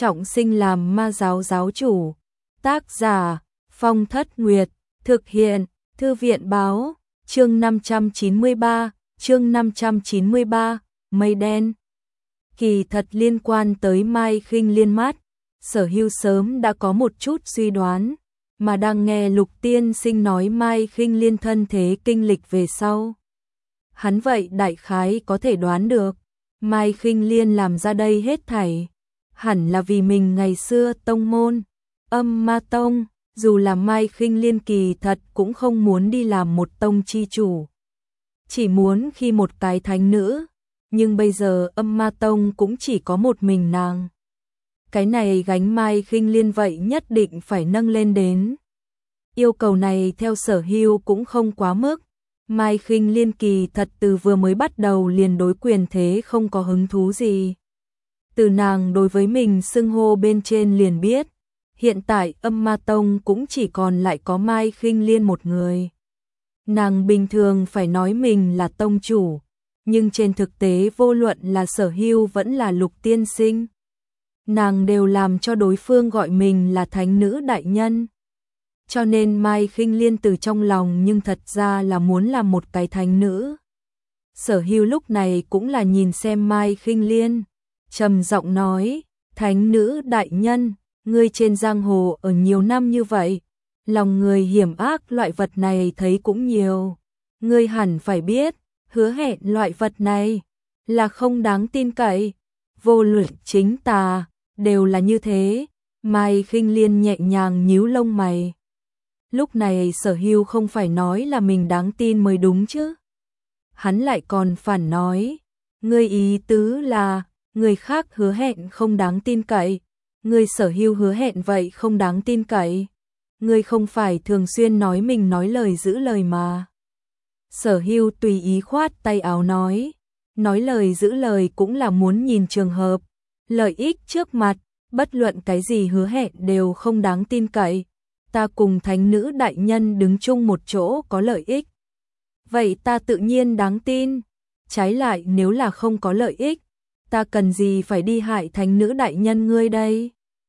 trọng sinh làm ma giáo giáo chủ. Tác giả Phong Thất Nguyệt, thực hiện Thư viện báo, chương 593, Mây đen. Kỳ thật liên quan tới Mai Khinh Liên mắt, Sở Hưu sớm đã có một chút suy đoán, mà đang nghe Lục Tiên Sinh nói Mai Khinh Liên thân thế kinh lịch về sau. Hắn vậy đại khái có thể đoán được, Mai Khinh Liên làm ra đây hết thảy, hẳn là vì mình ngày xưa tông môn, Âm Ma Tông, dù là Mai Khinh Liên kỳ thật cũng không muốn đi làm một tông chi chủ. Chỉ muốn khi một cái thánh nữ, nhưng bây giờ Âm Ma Tông cũng chỉ có một mình nàng. Cái này gánh Mai Khinh Liên vậy nhất định phải nâng lên đến. Yêu cầu này theo Sở Hưu cũng không quá mức. Mai Khinh Liên kỳ thật từ vừa mới bắt đầu liền đối quyền thế không có hứng thú gì. Từ nàng đối với mình xưng hô bên trên liền biết, hiện tại Âm Ma Tông cũng chỉ còn lại có Mai Khinh Liên một người. Nàng bình thường phải nói mình là tông chủ, nhưng trên thực tế vô luận là Sở Hưu vẫn là Lục Tiên Sinh, nàng đều làm cho đối phương gọi mình là thánh nữ đại nhân. Cho nên Mai Khinh Liên từ trong lòng nhưng thật ra là muốn làm một cái thánh nữ. Sở Hưu lúc này cũng là nhìn xem Mai Khinh Liên, trầm giọng nói, thánh nữ đại nhân, ngươi trên giang hồ ở nhiều năm như vậy, lòng người hiểm ác loại vật này thấy cũng nhiều. Ngươi hẳn phải biết, hứa hẹn loại vật này là không đáng tin cậy, vô luận chính tà, đều là như thế. Mai Khinh Liên nhẹ nhàng nhíu lông mày. Lúc này Sở Hưu không phải nói là mình đáng tin mới đúng chứ. Hắn lại còn phản nói, ngươi ý tứ là, người khác hứa hẹn không đáng tin cậy, ngươi Sở Hưu hứa hẹn vậy không đáng tin cậy. Ngươi không phải thường xuyên nói mình nói lời giữ lời mà. Sở Hưu tùy ý khoát tay áo nói lời giữ lời cũng là muốn nhìn trường hợp, lợi ích trước mặt, bất luận cái gì hứa hẹn đều không đáng tin cậy. Ta cùng thánh nữ đại nhân đứng chung một chỗ có lợi ích, vậy ta tự nhiên đáng tin. Trái lại nếu là không có lợi ích, ta cần gì phải đi hại thánh nữ đại nhân ngươi đây.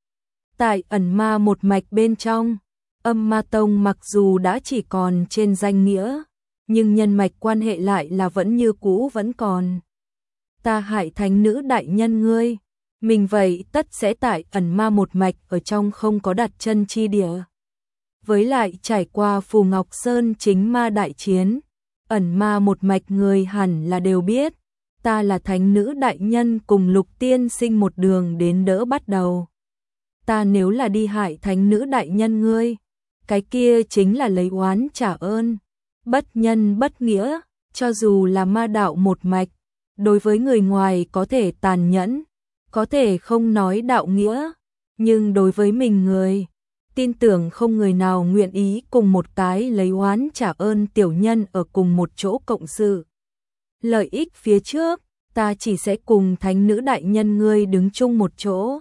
Tại ẩn ma một mạch bên trong, Âm Ma Tông mặc dù đã chỉ còn trên danh nghĩa, nhưng nhân mạch quan hệ lại là vẫn như cũ vẫn còn. Ta hại thánh nữ đại nhân ngươi, mình vậy tất sẽ tại ẩn ma một mạch ở trong không có đặt chân chi địa. Với lại trải qua Phù Ngọc Sơn chính ma đại chiến, ẩn ma một mạch người hẳn là đều biết, ta là thánh nữ đại nhân cùng Lục Tiên Sinh một đường đến đỡ bắt đầu. Ta nếu là đi hại thánh nữ đại nhân ngươi, cái kia chính là lấy oán trả ơn, bất nhân bất nghĩa. Cho dù là ma đạo một mạch, đối với người ngoài có thể tàn nhẫn, có thể không nói đạo nghĩa, nhưng đối với mình người, tin tưởng không người nào nguyện ý cùng một cái lấy oán trả ơn tiểu nhân ở cùng một chỗ cộng sự. Lợi ích phía trước, ta chỉ sẽ cùng thánh nữ đại nhân ngươi đứng chung một chỗ,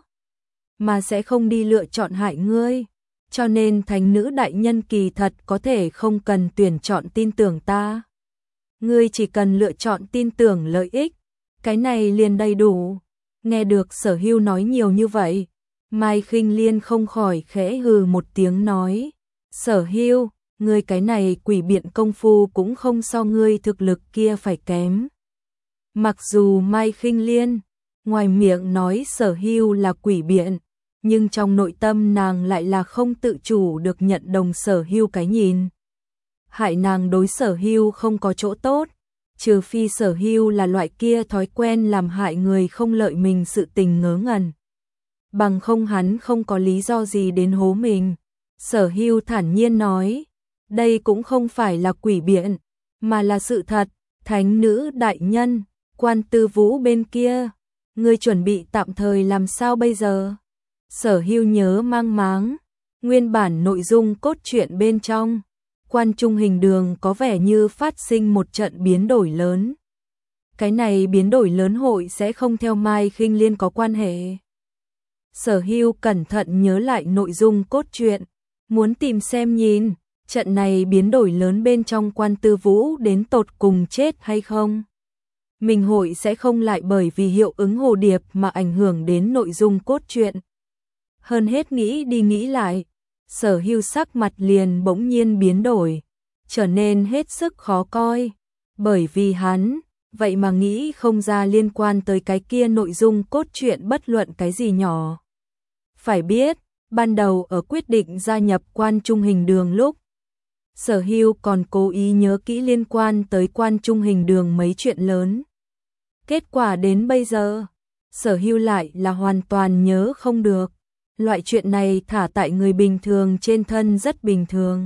mà sẽ không đi lựa chọn hại ngươi. Cho nên thánh nữ đại nhân kỳ thật có thể không cần tuyển chọn tin tưởng ta. Ngươi chỉ cần lựa chọn tin tưởng lợi ích, cái này liền đầy đủ. Nghe được Sở Hưu nói nhiều như vậy, Mai Khinh Liên không khỏi khẽ hừ một tiếng nói, Sở Hưu, ngươi cái này quỷ biện công phu cũng không so ngươi thực lực kia phải kém. Mặc dù Mai Khinh Liên ngoài miệng nói Sở Hưu là quỷ biện, nhưng trong nội tâm nàng lại là không tự chủ được nhận đồng Sở Hưu cái nhìn. Hại nàng đối Sở Hưu không có chỗ tốt, trừ phi Sở Hưu là loại kia thói quen làm hại người không lợi mình sự tình ngớ ngẩn. Bằng không hắn không có lý do gì đến hố mình. Sở Hưu thản nhiên nói, đây cũng không phải là quỷ biện, mà là sự thật. Thánh nữ đại nhân, Quan Tư Vũ bên kia, ngươi chuẩn bị tạm thời làm sao bây giờ? Sở Hưu nhớ mang máng, nguyên bản nội dung cốt truyện bên trong, Quan Trung Hình Đường có vẻ như phát sinh một trận biến đổi lớn. Cái này biến đổi lớn hội sẽ không theo Mai Khinh Liên có quan hệ. Sở Hưu cẩn thận nhớ lại nội dung cốt truyện, muốn tìm xem nhìn, trận này biến đổi lớn bên trong Quan Tư Vũ đến tột cùng chết hay không. Mình hội sẽ không lại bởi vì hiệu ứng hồ điệp mà ảnh hưởng đến nội dung cốt truyện. Hơn hết nghĩ đi nghĩ lại, Sở Hưu sắc mặt liền bỗng nhiên biến đổi, trở nên hết sức khó coi, bởi vì hắn vậy mà nghĩ không ra liên quan tới cái kia nội dung cốt truyện bất luận cái gì nhỏ. Phải biết, ban đầu ở quyết định gia nhập Quan Trung Hình Đường lúc, Sở Hưu còn cố ý nhớ kỹ liên quan tới Quan Trung Hình Đường mấy chuyện lớn. Kết quả đến bây giờ, Sở Hưu lại là hoàn toàn nhớ không được. Loại chuyện này thả tại người bình thường trên thân rất bình thường.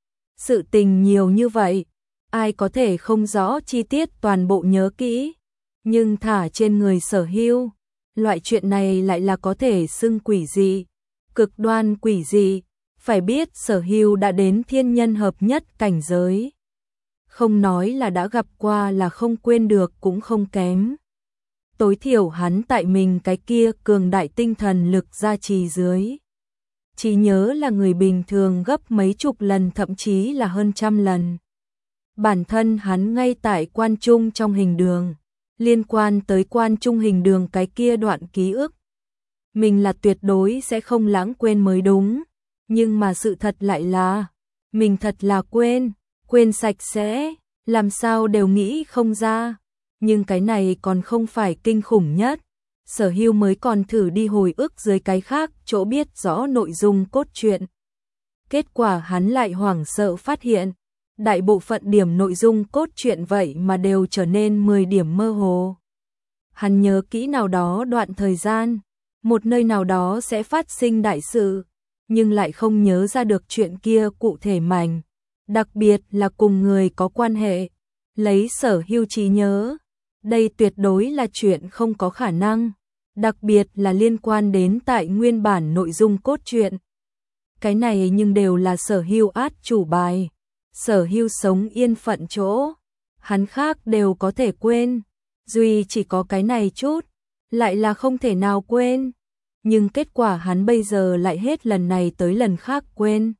Sự tình nhiều như vậy, ai có thể không rõ chi tiết toàn bộ nhớ kỹ, nhưng thả trên người Sở Hưu, loại chuyện này lại là có thể xưng quỷ dị, cực đoan quỷ dị. Phải biết Sở Hưu đã đến thiên nhân hợp nhất cảnh giới, không nói là đã gặp qua là không quên được cũng không kém. Tối thiểu hắn tại mình cái kia cường đại tinh thần lực gia trì dưới, chỉ nhớ là người bình thường gấp mấy chục lần thậm chí là hơn trăm lần. Bản thân hắn ngay tại Quan Trung trong hình đường, liên quan tới Quan Trung Hình Đường cái kia đoạn ký ức, mình là tuyệt đối sẽ không lãng quên mới đúng, nhưng mà sự thật lại là, mình thật là quên sạch sẽ, làm sao đều nghĩ không ra. Nhưng cái này còn không phải kinh khủng nhất, Sở Hưu mới còn thử đi hồi ức dưới cái khác chỗ biết rõ nội dung cốt truyện. Kết quả hắn lại hoảng sợ phát hiện, đại bộ phận điểm nội dung cốt truyện vậy mà đều trở nên 10 điểm mơ hồ. Hắn nhớ kỹ nào đó đoạn thời gian, một nơi nào đó sẽ phát sinh đại sự, nhưng lại không nhớ ra được chuyện kia cụ thể mảnh, đặc biệt là cùng người có quan hệ. Lấy Sở Hưu trí nhớ, đây tuyệt đối là chuyện không có khả năng, đặc biệt là liên quan đến tại nguyên bản nội dung cốt truyện. Cái này nhưng đều là Sở Hưu át chủ bài. Sở Hưu sống yên phận chỗ, hắn khác đều có thể quên, duy chỉ có cái này chút, lại là không thể nào quên. Nhưng kết quả hắn bây giờ lại hết lần này tới lần khác quên.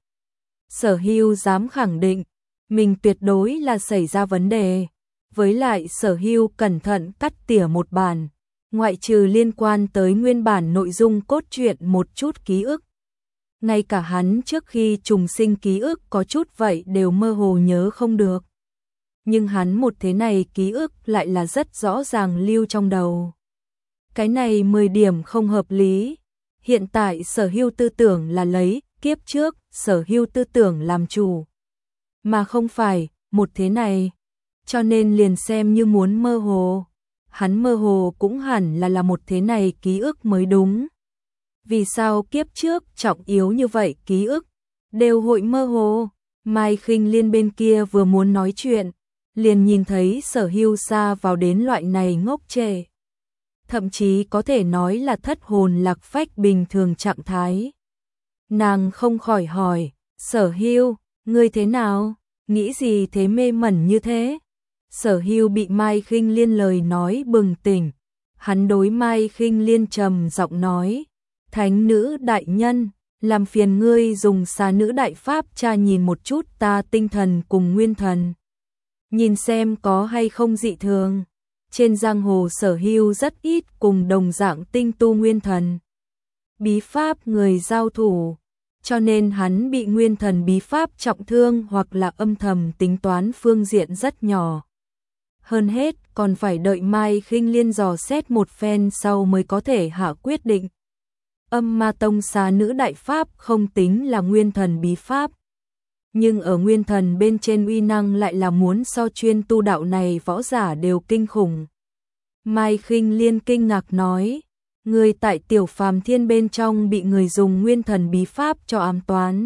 Sở Hưu dám khẳng định, mình tuyệt đối là xảy ra vấn đề. Với lại Sở Hưu cẩn thận cắt tỉa một bản, ngoại trừ liên quan tới nguyên bản nội dung cốt truyện một chút ký ức. Ngay cả hắn trước khi trùng sinh ký ức có chút vậy đều mơ hồ nhớ không được. Nhưng hắn một thế này ký ức lại là rất rõ ràng lưu trong đầu. Cái này 10 điểm không hợp lý. Hiện tại Sở Hưu tư tưởng là lấy kiếp trước Sở Hưu tư tưởng làm chủ, mà không phải một thế này. Cho nên liền xem như muốn mơ hồ, hắn mơ hồ cũng hẳn là một thế này ký ức mới đúng. Vì sao kiếp trước trọng yếu như vậy ký ức đều hội mơ hồ? Mai Khinh Liên bên kia vừa muốn nói chuyện, liền nhìn thấy Sở Hưu xa vào đến loại này ngốc trệ, thậm chí có thể nói là thất hồn lạc phách bình thường trạng thái. Nàng không khỏi hỏi, Sở Hưu, ngươi thế nào? Nghĩ gì thế mê mẩn như thế? Sở Hưu bị Mai Khinh Liên lời nói bừng tỉnh, hắn đối Mai Khinh Liên trầm giọng nói, Thánh nữ đại nhân, làm phiền ngươi dùng xà nữ đại pháp tra nhìn một chút ta tinh thần cùng nguyên thần, nhìn xem có hay không dị thường. Trên giang hồ Sở Hưu rất ít cùng đồng dạng tinh tu nguyên thần bí pháp người giao thủ, cho nên hắn bị nguyên thần bí pháp trọng thương hoặc là âm thầm tính toán phương diện rất nhỏ. Hơn hết còn phải đợi Mai Khinh Liên dò xét một phen sau mới có thể hạ quyết định. Âm Ma Tông xà nữ đại pháp không tính là nguyên thần bí pháp, nhưng ở nguyên thần bên trên uy năng lại là muốn so chuyên tu đạo này võ giả đều kinh khủng. Mai Khinh Liên kinh ngạc nói, người tại Tiểu Phàm Thiên bên trong bị người dùng nguyên thần bí pháp cho ám toán.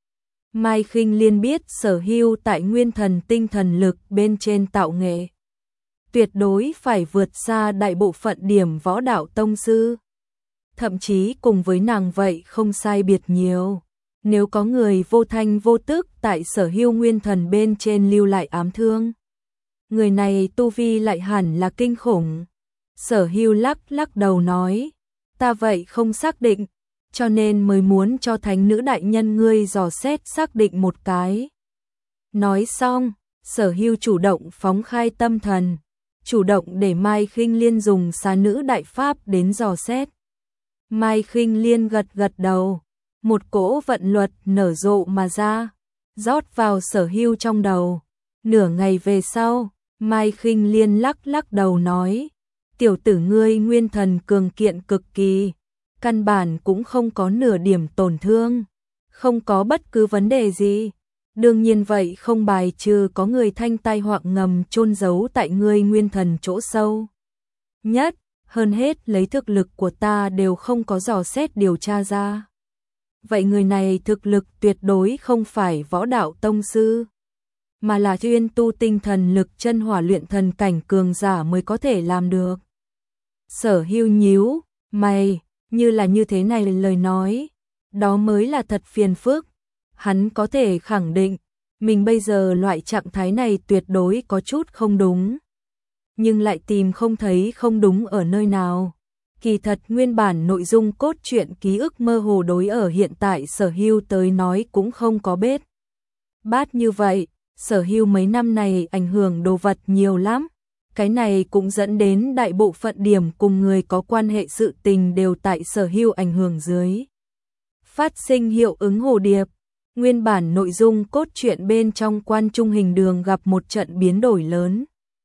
Mai Khinh Liên biết Sở Hưu tại nguyên thần tinh thần lực bên trên tạo nghệ, tuyệt đối phải vượt xa đại bộ phận điểm võ đạo tông sư. Thậm chí cùng với nàng vậy không sai biệt nhiều. Nếu có người vô thanh vô tức tại Sở Hưu nguyên thần bên trên lưu lại ám thương, người này tu vi lại hẳn là kinh khủng. Sở Hưu lắc đầu nói, ta vậy không xác định, cho nên mới muốn cho thánh nữ đại nhân ngươi dò xét xác định một cái. Nói xong, Sở Hưu chủ động phóng khai tâm thần, chủ động để Mai Khinh Liên dùng xà nữ đại pháp đến dò xét. Mai Khinh Liên gật gật đầu, một cỗ vận luật nở rộ mà ra, rót vào Sở Hưu trong đầu. Nửa ngày về sau, Mai Khinh Liên lắc lắc đầu nói, tiểu tử ngươi nguyên thần cường kiện cực kỳ, căn bản cũng không có nửa điểm tổn thương, không có bất cứ vấn đề gì. Đương nhiên vậy không bài trừ có người thanh tai họa ngầm chôn giấu tại ngươi nguyên thần chỗ sâu nhất, hơn hết lấy thực lực của ta đều không có dò xét điều tra ra. Vậy người này thực lực tuyệt đối không phải võ đạo tông sư, mà là chuyên tu tinh thần lực chân hỏa luyện thần cảnh cường giả mới có thể làm được. Sở Hưu nhíu mày, như thế này lời nói, đó mới là thật phiền phức. Hắn có thể khẳng định, mình bây giờ loại trạng thái này tuyệt đối có chút không đúng, nhưng lại tìm không thấy không đúng ở nơi nào. Kỳ thật nguyên bản nội dung cốt truyện ký ức mơ hồ đối ở hiện tại Sở Hưu tới nói cũng không có bết bát như vậy. Sở Hưu mấy năm này ảnh hưởng đồ vật nhiều lắm, cái này cũng dẫn đến đại bộ phận điểm cùng người có quan hệ sự tình đều tại Sở Hưu ảnh hưởng dưới phát sinh hiệu ứng hồ điệp. Nguyên bản nội dung cốt truyện bên trong Quan Trung Hình Đường gặp một trận biến đổi lớn,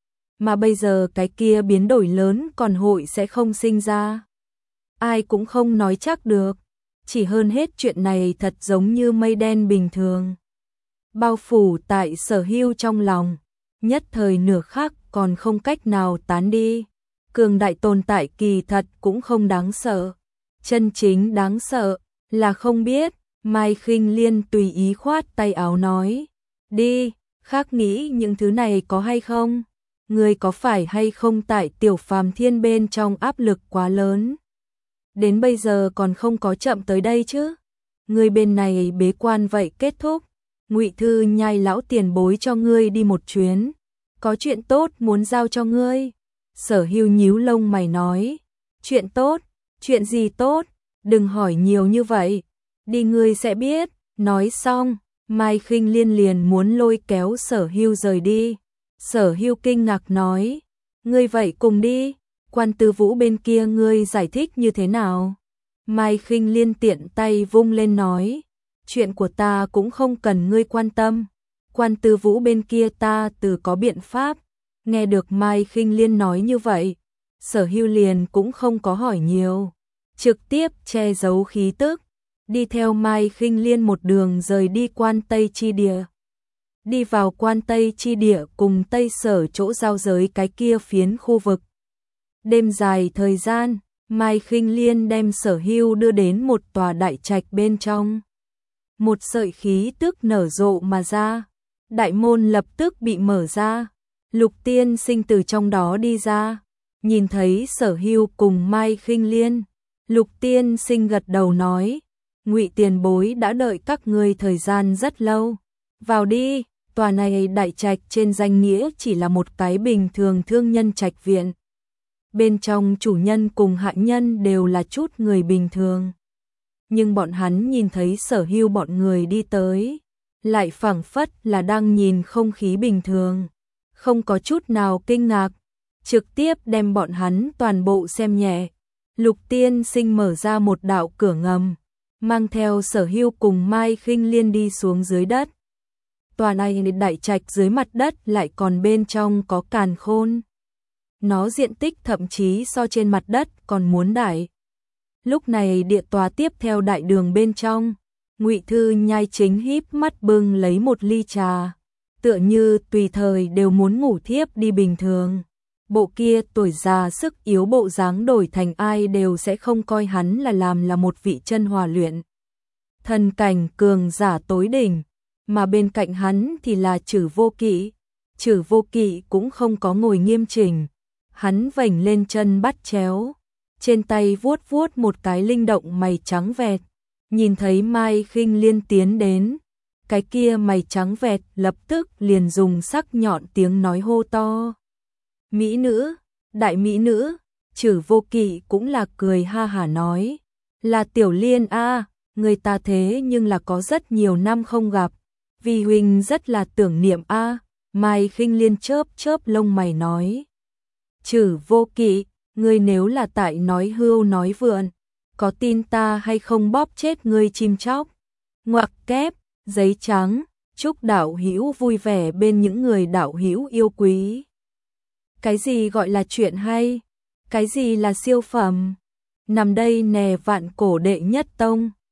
mà bây giờ cái kia biến đổi lớn còn hội sẽ không sinh ra, ai cũng không nói chắc được. Chỉ hơn hết chuyện này thật giống như mây đen bình thường, bao phủ tại Sở Hưu trong lòng, nhất thời nửa khắc còn không cách nào tán đi. Cường đại tồn tại kỳ thật cũng không đáng sợ, chân chính đáng sợ là không biết. Mai Khinh Liên tùy ý khoát tay áo nói, đi, khác nghĩ những thứ này có hay không? Ngươi có phải hay không tại Tiểu Phàm Thiên bên trong áp lực quá lớn, đến bây giờ còn không có chậm tới đây chứ? Ngươi bên này bế quan vậy kết thúc, Ngụy Thư Nhai lão tiền bối cho ngươi đi một chuyến, có chuyện tốt muốn giao cho ngươi. Sở Hưu nhíu lông mày nói, chuyện tốt, chuyện gì tốt, đừng hỏi nhiều như vậy, đi ngươi sẽ biết. Nói xong, Mai Khinh Liên liền muốn lôi kéo Sở Hưu rời đi. Sở Hưu kinh ngạc nói, ngươi vậy cùng đi, Quan Tư Vũ bên kia ngươi giải thích như thế nào? Mai Khinh Liên tiện tay vung lên nói, chuyện của ta cũng không cần ngươi quan tâm, Quan Tư Vũ bên kia ta tự có biện pháp. Nghe được Mai Khinh Liên nói như vậy, Sở Hưu liền cũng không có hỏi nhiều, trực tiếp che giấu khí tức, đi theo Mai Khinh Liên một đường rời đi Quan Tây Chi Địa. Đi vào Quan Tây Chi Địa cùng Tây Sở chỗ giao giới cái kia phiến khu vực. Đêm dài thời gian, Mai Khinh Liên đem Sở Hưu đưa đến một tòa đại trạch bên trong. Một sợi khí tức nở rộ mà ra, đại môn lập tức bị mở ra, Lục Tiên Sinh từ trong đó đi ra, nhìn thấy Sở Hưu cùng Mai Khinh Liên, Lục Tiên Sinh gật đầu nói, Ngụy tiền bối đã đợi các ngươi thời gian rất lâu, vào đi. Tòa này đại trạch trên danh nghĩa chỉ là một cái bình thường thương nhân trạch viện, bên trong chủ nhân cùng hạ nhân đều là chút người bình thường, nhưng bọn hắn nhìn thấy Sở Hưu bọn người đi tới, lại phảng phất là đang nhìn không khí bình thường, không có chút nào kinh ngạc, trực tiếp đem bọn hắn toàn bộ xem nhẹ. Lục Tiên Sinh mở ra một đạo cửa ngầm, mang theo Sở Hưu cùng Mai Khinh Liên đi xuống dưới đất. Tòa này đại trạch dưới mặt đất lại còn bên trong có càn khôn, nó diện tích thậm chí so trên mặt đất còn muốn đại. Lúc này địa tòa tiếp theo đại đường bên trong, Ngụy Thư Nhai chính híp mắt bưng lấy một ly trà, tựa như tùy thời đều muốn ngủ thiếp đi bình thường. Bộ kia tuổi già sức yếu bộ dáng đổi thành ai đều sẽ không coi hắn là làm là một vị chân hòa luyện thần cảnh cường giả tối đỉnh, mà bên cạnh hắn thì là Trử Vô Kỵ. Trử Vô Kỵ cũng không có ngồi nghiêm chỉnh, hắn vểnh lên chân bắt chéo, trên tay vuốt vuốt một cái linh động mày trắng vẹt, nhìn thấy Mai Khinh Liên tiến đến, cái kia mày trắng vẹt lập tức liền dùng sắc nhọn tiếng nói hô to, mỹ nữ, đại mỹ nữ. Trử Vô Kỵ cũng là cười ha hả nói, là Tiểu Liên a, người ta thế nhưng là có rất nhiều năm không gặp, vì huynh rất là tưởng niệm a. Mai Khinh Liên chớp chớp lông mày nói, Trử Vô Kỵ, ngươi nếu là tại nói hưu nói vượn, có tin ta hay không bóp chết ngươi chim chóc. Ngoặc kép, giấy trắng, chúc đạo hữu vui vẻ bên những người đạo hữu yêu quý. Cái gì gọi là chuyện hay? Cái gì là siêu phẩm? Nằm đây nè vạn cổ đệ nhất tông.